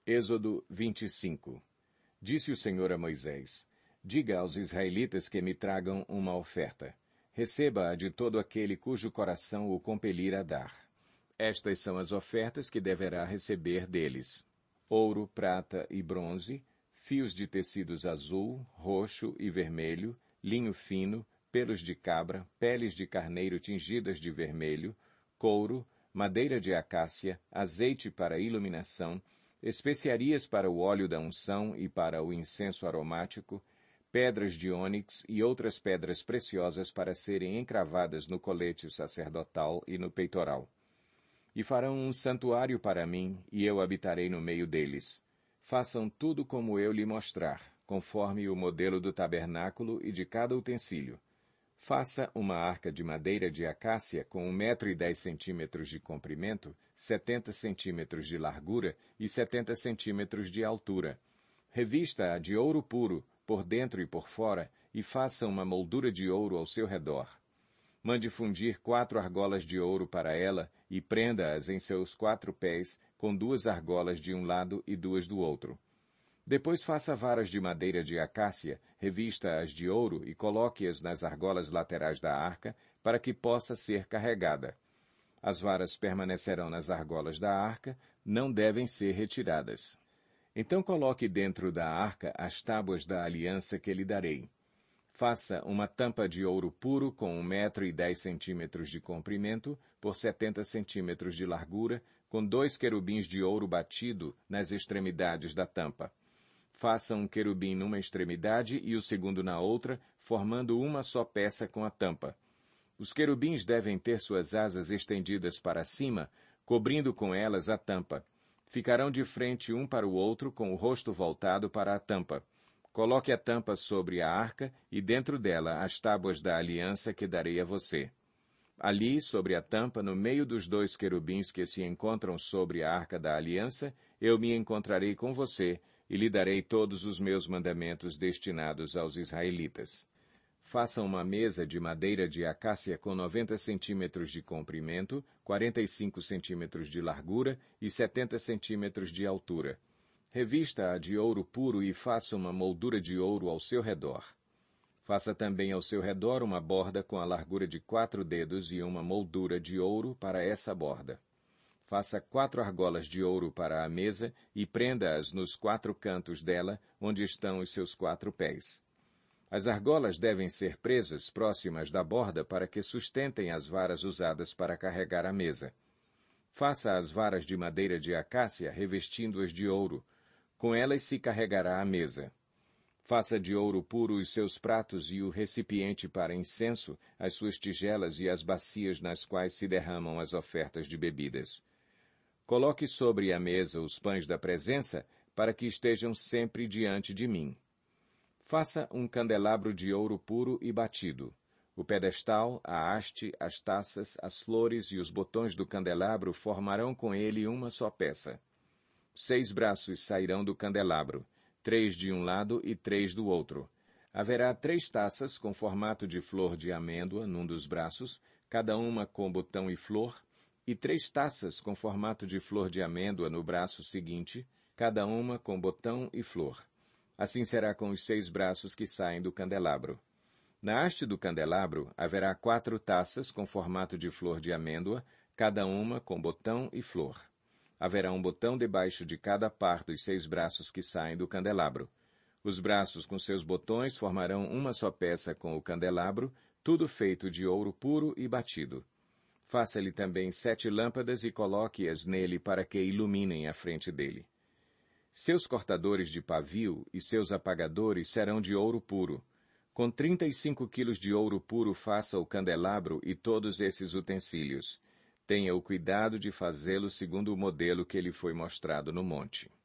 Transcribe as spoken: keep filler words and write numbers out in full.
Êxodo vinte e cinco. Disse o Senhor a Moisés: Diga aos israelitas que me tragam uma oferta. Receba-a de todo aquele cujo coração o compelir a dar. Estas são as ofertas que deverá receber deles: ouro, prata e bronze, fios de tecidos azul, roxo e vermelho, linho fino, pelos de cabra, peles de carneiro tingidas de vermelho, couro, madeira de acácia, azeite para iluminação, especiarias para o óleo da unção e para o incenso aromático, pedras de ônix e outras pedras preciosas para serem encravadas no colete sacerdotal e no peitoral. E farão um santuário para mim, e eu habitarei no meio deles. Façam tudo como eu lhe mostrar, conforme o modelo do tabernáculo e de cada utensílio. Faça uma arca de madeira de acácia com um metro e dez centímetros de comprimento, setenta centímetros de largura e setenta centímetros de altura. Revista-a de ouro puro, por dentro e por fora, e faça uma moldura de ouro ao seu redor. Mande fundir quatro argolas de ouro para ela e prenda-as em seus quatro pés, com duas argolas de um lado e duas do outro. Depois faça varas de madeira de acácia, revista-as de ouro e coloque-as nas argolas laterais da arca, para que possa ser carregada. As varas permanecerão nas argolas da arca, não devem ser retiradas. Então coloque dentro da arca as tábuas da aliança que lhe darei. Faça uma tampa de ouro puro com um metro e dez centímetros de comprimento por setenta centímetros de largura, com dois querubins de ouro batido nas extremidades da tampa. Faça um querubim numa extremidade e o segundo na outra, formando uma só peça com a tampa. Os querubins devem ter suas asas estendidas para cima, cobrindo com elas a tampa. Ficarão de frente um para o outro, com o rosto voltado para a tampa. Coloque a tampa sobre a arca e dentro dela as tábuas da aliança que darei a você. Ali, sobre a tampa, no meio dos dois querubins que se encontram sobre a arca da aliança, eu me encontrarei com você e lhe darei todos os meus mandamentos destinados aos israelitas. Faça uma mesa de madeira de acácia com noventa centímetros de comprimento, quarenta e cinco centímetros de largura e setenta centímetros de altura. Revista-a de ouro puro e faça uma moldura de ouro ao seu redor. Faça também ao seu redor uma borda com a largura de quatro dedos e uma moldura de ouro para essa borda. Faça quatro argolas de ouro para a mesa e prenda-as nos quatro cantos dela, onde estão os seus quatro pés. As argolas devem ser presas próximas da borda para que sustentem as varas usadas para carregar a mesa. Faça as varas de madeira de acácia revestindo-as de ouro. Com elas se carregará a mesa. Faça de ouro puro os seus pratos e o recipiente para incenso, as suas tigelas e as bacias nas quais se derramam as ofertas de bebidas. Coloque sobre a mesa os pães da presença, para que estejam sempre diante de mim. Faça um candelabro de ouro puro e batido. O pedestal, a haste, as taças, as flores e os botões do candelabro formarão com ele uma só peça. Seis braços sairão do candelabro, três de um lado e três do outro. Haverá três taças com formato de flor de amêndoa num dos braços, cada uma com botão e flor, e três taças com formato de flor de amêndoa no braço seguinte, cada uma com botão e flor. Assim será com os seis braços que saem do candelabro. Na haste do candelabro haverá quatro taças com formato de flor de amêndoa, cada uma com botão e flor. Haverá um botão debaixo de cada par dos seis braços que saem do candelabro. Os braços com seus botões formarão uma só peça com o candelabro, tudo feito de ouro puro e batido. Faça-lhe também sete lâmpadas e coloque-as nele para que iluminem a frente dele. Seus cortadores de pavio e seus apagadores serão de ouro puro. Com trinta e cinco quilos de ouro puro faça o candelabro e todos esses utensílios. Tenha o cuidado de fazê-lo segundo o modelo que lhe foi mostrado no monte.